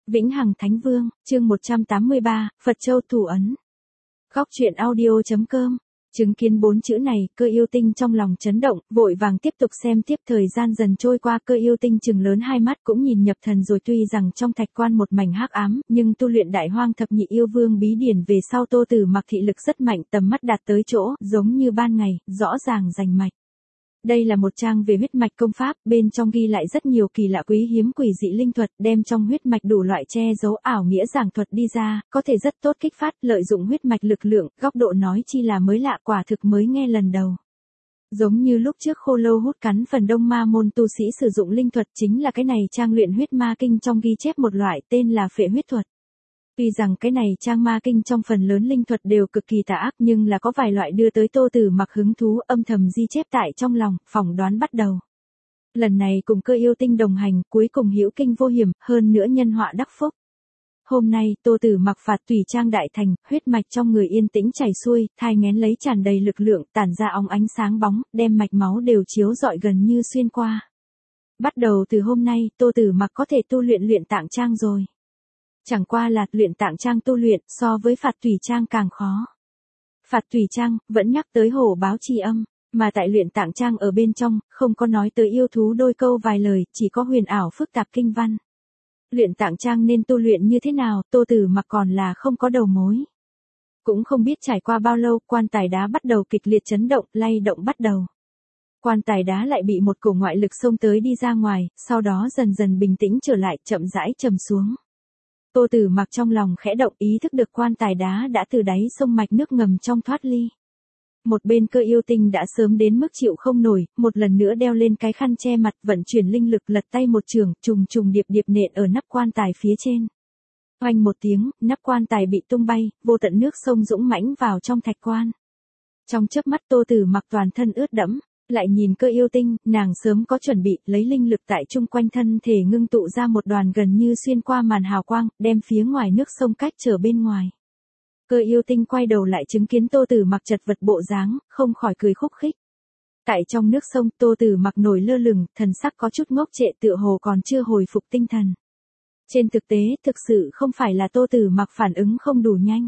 Vĩnh Hằng Thánh Vương, chương 183, Phật Châu Thủ Ấn. Góc truyện audio.com. Chứng kiến 4 chữ này, Cơ Yêu Tinh trong lòng chấn động, vội vàng tiếp tục xem tiếp. Thời gian dần trôi qua, Cơ Yêu Tinh trừng lớn hai mắt cũng nhìn nhập thần rồi. Tuy rằng trong thạch quan một mảnh hắc ám, nhưng tu luyện Đại Hoang Thập Nhị Yêu Vương bí điển về sau, Tô Tử Mặc thị lực rất mạnh, tầm mắt đạt tới chỗ, giống như ban ngày, rõ ràng rành mạch. Đây là một trang về huyết mạch công pháp, bên trong ghi lại rất nhiều kỳ lạ quý hiếm quỷ dị linh thuật, đem trong huyết mạch đủ loại che giấu ảo nghĩa giảng thuật đi ra, có thể rất tốt kích phát, lợi dụng huyết mạch lực lượng, góc độ nói chi là mới lạ, quả thực mới nghe lần đầu. Giống như lúc trước Khô Lâu hút cắn phần đông ma môn tu sĩ sử dụng linh thuật, chính là cái này trang luyện huyết ma kinh trong ghi chép một loại tên là phệ huyết thuật. Tuy rằng cái này trang ma kinh trong phần lớn linh thuật đều cực kỳ tà ác, nhưng là có vài loại đưa tới Tô Tử Mặc hứng thú, âm thầm ghi chép tại trong lòng, phỏng đoán bắt đầu. Lần này cùng Cơ Yêu Tinh đồng hành, cuối cùng hữu kinh vô hiểm, hơn nữa nhân họa đắc phúc. Hôm nay, Tô Tử Mặc phạt tùy trang đại thành, huyết mạch trong người yên tĩnh chảy xuôi, thai nghén lấy tràn đầy lực lượng, tản ra óng ánh sáng bóng, đem mạch máu đều chiếu rọi gần như xuyên qua. Bắt đầu từ hôm nay, Tô Tử Mặc có thể tu luyện tạng trang rồi. Chẳng qua là luyện tạng trang tu luyện so với phạt tùy trang càng khó. Phạt tùy trang vẫn nhắc tới hổ báo tri âm, mà tại luyện tạng trang ở bên trong, không có nói tới yêu thú đôi câu vài lời, chỉ có huyền ảo phức tạp kinh văn. Luyện tạng trang nên tu luyện như thế nào, Tô Tử Mặc còn là không có đầu mối. Cũng không biết trải qua bao lâu, quan tài đá bắt đầu kịch liệt chấn động, lay động bắt đầu. Quan tài đá lại bị một cổ ngoại lực xông tới đi ra ngoài, sau đó dần dần bình tĩnh trở lại, chậm rãi trầm xuống. Tô Tử Mặc trong lòng khẽ động, ý thức được quan tài đá đã từ đáy sông mạch nước ngầm trong thoát ly. Một bên Cơ Yêu Tinh đã sớm đến mức chịu không nổi, một lần nữa đeo lên cái khăn che mặt, vận chuyển linh lực, lật tay một chưởng, trùng điệp nện ở nắp quan tài phía trên. Oanh một tiếng, nắp quan tài bị tung bay, vô tận nước sông dũng mãnh vào trong thạch quan. Trong chớp mắt Tô Tử Mặc toàn thân ướt đẫm. Lại nhìn Cơ Yêu Tinh, nàng sớm có chuẩn bị, lấy linh lực tại chung quanh thân thể ngưng tụ ra một đoàn gần như xuyên qua màn hào quang, đem phía ngoài nước sông cách trở bên ngoài. Cơ Yêu Tinh quay đầu lại chứng kiến Tô Tử Mặc chật vật bộ dáng, không khỏi cười khúc khích. Tại trong nước sông, Tô Tử Mặc nổi lơ lửng, thần sắc có chút ngốc trệ, tựa hồ còn chưa hồi phục tinh thần. Trên thực tế, thực sự không phải là Tô Tử Mặc phản ứng không đủ nhanh,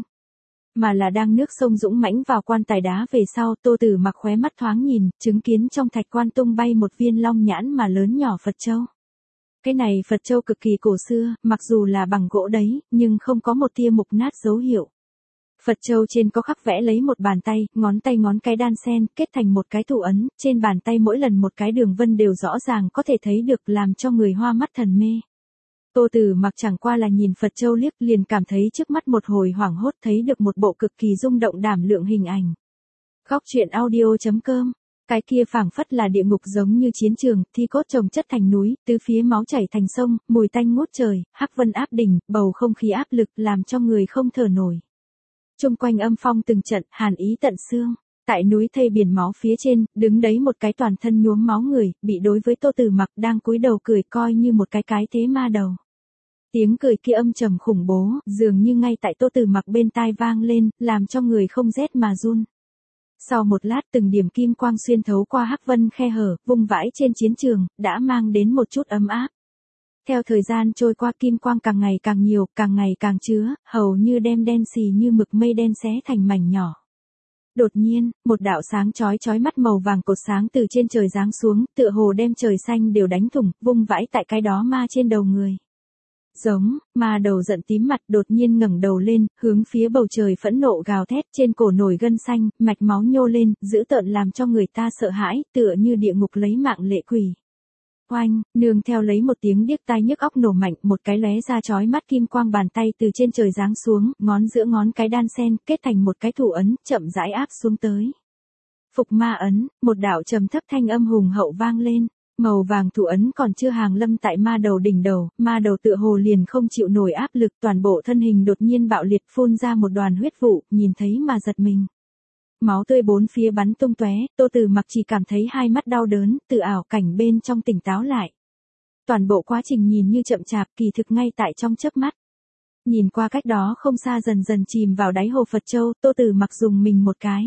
mà là đang nước sông dũng mãnh vào quan tài đá về sau, Tô Tử Mặc khóe mắt thoáng nhìn, chứng kiến trong thạch quan tung bay một viên long nhãn mà lớn nhỏ Phật Châu. Cái này Phật Châu cực kỳ cổ xưa, mặc dù là bằng gỗ đấy, nhưng không có một tia mục nát dấu hiệu. Phật Châu trên có khắc vẽ lấy một bàn tay ngón cái đan xen, kết thành một cái thủ ấn, trên bàn tay mỗi lần một cái đường vân đều rõ ràng có thể thấy được, làm cho người hoa mắt thần mê. Tô Tử Mặc chẳng qua là nhìn Phật Châu liếc, liền cảm thấy trước mắt một hồi hoảng hốt, thấy được một bộ cực kỳ rung động đảm lượng hình ảnh. Góc truyện audio.com. Cái kia phảng phất là địa ngục, giống như chiến trường, thi cốt chồng chất thành núi, tứ phía máu chảy thành sông, mùi tanh ngút trời, hắc vân áp đỉnh, bầu không khí áp lực làm cho người không thở nổi. Chung quanh âm phong từng trận, hàn ý tận xương. Tại núi thây biển máu phía trên, đứng đấy một cái toàn thân nhuốm máu người, bị đối với Tô Tử Mặc đang cúi đầu cười, coi như một cái thế ma đầu. Tiếng cười kia âm trầm khủng bố, dường như ngay tại Tô Tử Mặc bên tai vang lên, làm cho người không rét mà run. Sau một lát, từng điểm kim quang xuyên thấu qua hắc vân khe hở, vung vãi trên chiến trường, đã mang đến một chút ấm áp. Theo thời gian trôi qua, kim quang càng ngày càng nhiều, càng ngày càng chứa, hầu như đem đen xì như mực mây đen xé thành mảnh nhỏ. Đột nhiên, một đạo sáng chói mắt màu vàng cột sáng từ trên trời giáng xuống, tựa hồ đem trời xanh đều đánh thủng, vung vãi tại cái đó ma trên đầu người. Giống, ma đầu giận tím mặt, đột nhiên ngẩng đầu lên, hướng phía bầu trời phẫn nộ gào thét, trên cổ nổi gân xanh, mạch máu nhô lên, dữ tợn làm cho người ta sợ hãi, tựa như địa ngục lấy mạng lệ quỷ. Oanh, nương theo lấy một tiếng điếc tai nhức óc nổ mạnh, một cái lóe ra chói mắt kim quang bàn tay từ trên trời giáng xuống, ngón giữa ngón cái đan xen, kết thành một cái thủ ấn, chậm rãi áp xuống tới. Phục ma ấn, một đạo trầm thấp thanh âm hùng hậu vang lên. Màu vàng thủ ấn còn chưa hàng lâm tại ma đầu đỉnh đầu, ma đầu tựa hồ liền không chịu nổi áp lực, toàn bộ thân hình đột nhiên bạo liệt, phun ra một đoàn huyết vụ, nhìn thấy mà giật mình. Máu tươi bốn phía bắn tung tóe, Tô Tử Mặc chỉ cảm thấy hai mắt đau đớn, từ ảo cảnh bên trong tỉnh táo lại. Toàn bộ quá trình nhìn như chậm chạp, kỳ thực ngay tại trong chớp mắt. Nhìn qua cách đó không xa dần dần chìm vào đáy hồ Phật Châu, Tô Tử Mặc dùng mình một cái.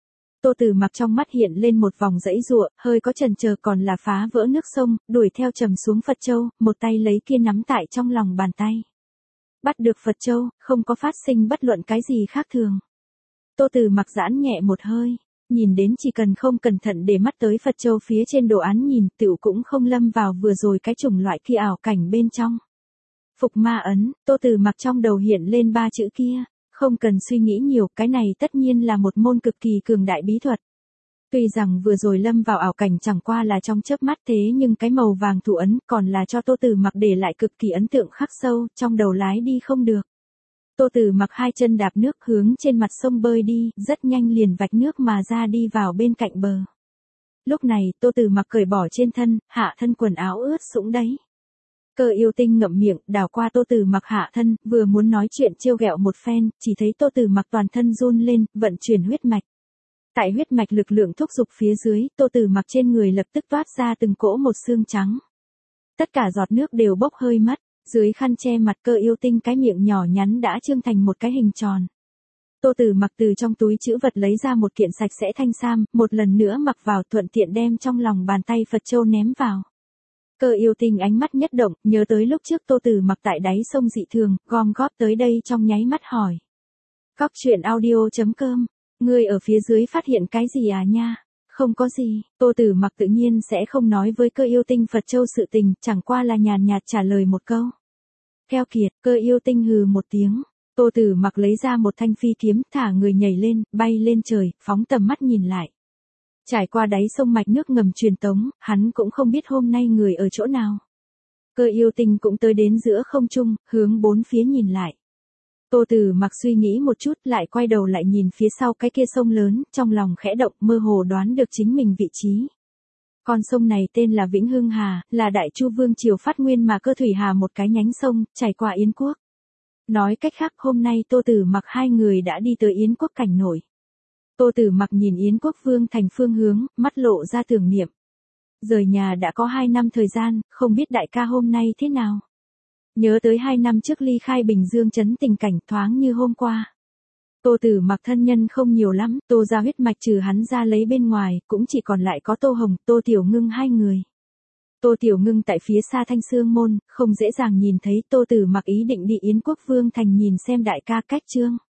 Tô Tử Mặc trong mắt hiện lên một vòng giãy giụa, hơi có chần chờ, còn là phá vỡ nước sông, đuổi theo trầm xuống Phật Châu, một tay lấy kia nắm tại trong lòng bàn tay. Bắt được Phật Châu, không có phát sinh bất luận cái gì khác thường. Tô Từ Mặc giãn nhẹ một hơi, nhìn đến chỉ cần không cẩn thận để mắt tới Phật Châu phía trên đồ án nhìn, tựu cũng không lâm vào vừa rồi cái chủng loại kia ảo cảnh bên trong. Phục ma ấn, Tô Từ Mặc trong đầu hiện lên 3 chữ kia, không cần suy nghĩ nhiều, cái này tất nhiên là một môn cực kỳ cường đại bí thuật. Tuy rằng vừa rồi lâm vào ảo cảnh chẳng qua là trong chớp mắt thế nhưng cái màu vàng thủ ấn còn là cho Tô Từ Mặc để lại cực kỳ ấn tượng khắc sâu, trong đầu lái đi không được. Tô Từ Mặc 2 chân đạp nước hướng trên mặt sông bơi đi, rất nhanh liền vạch nước mà ra đi vào bên cạnh bờ. Lúc này, Tô Từ Mặc cởi bỏ trên thân, hạ thân quần áo ướt sũng đấy. Cơ Yêu Tinh ngậm miệng, đảo qua Tô Từ Mặc hạ thân, vừa muốn nói chuyện trêu ghẹo một phen, chỉ thấy Tô Từ Mặc toàn thân run lên, vận chuyển huyết mạch. Tại huyết mạch lực lượng thúc giục phía dưới, Tô Từ Mặc trên người lập tức toát ra từng cỗ một xương trắng. Tất cả giọt nước đều bốc hơi mất, dưới khăn che mặt Cơ Yêu Tinh cái miệng nhỏ nhắn đã trương thành một cái hình tròn. Tô Từ Mặc từ trong túi trữ vật lấy ra một kiện sạch sẽ thanh sam, một lần nữa mặc vào thuận tiện đem trong lòng bàn tay Phật Châu ném vào. Cơ Yêu Tinh ánh mắt nhất động, nhớ tới lúc trước Tô Từ Mặc tại đáy sông dị thường, gom góp tới đây trong nháy mắt hỏi. Góc truyện audio.com, ngươi ở phía dưới phát hiện cái gì à nha? Không có gì, Tô Từ Mặc tự nhiên sẽ không nói với Cơ Yêu Tinh Phật Châu sự tình, chẳng qua là nhàn nhạt trả lời một câu. Keo kiệt, Cơ Yêu Tinh hừ một tiếng. Tô Từ Mặc lấy ra một thanh phi kiếm, thả người nhảy lên, bay lên trời, phóng tầm mắt nhìn lại. Trải qua đáy sông mạch nước ngầm truyền tống, hắn cũng không biết hôm nay người ở chỗ nào. Cơ Yêu Tinh cũng tới đến giữa không trung, hướng bốn phía nhìn lại. Tô Từ Mặc suy nghĩ một chút, lại quay đầu lại nhìn phía sau cái kia sông lớn, trong lòng khẽ động, mơ hồ đoán được chính mình vị trí. Con sông này tên là Vĩnh Hưng Hà, là Đại Chu Vương triều phát nguyên mà Cơ Thủy Hà một cái nhánh sông, chảy qua Yến quốc. Nói cách khác, hôm nay Tô Từ Mặc 2 người đã đi tới Yến quốc cảnh nổi. Tô Từ Mặc nhìn Yến quốc vương thành phương hướng, mắt lộ ra tưởng niệm. Rời nhà đã có 2 năm thời gian, không biết đại ca hôm nay thế nào. Nhớ tới 2 năm trước ly khai Bình Dương trấn, tình cảnh thoáng như hôm qua. Tô Từ Mặc thân nhân không nhiều lắm, Tô gia huyết mạch trừ hắn ra lấy bên ngoài, cũng chỉ còn lại có Tô Hồng, Tô Tiểu Ngưng 2 người. Tô Tiểu Ngưng tại phía xa Thanh Xương môn, không dễ dàng nhìn thấy. Tô Từ Mặc ý định đi Yến quốc vương thành nhìn xem đại ca cách trương.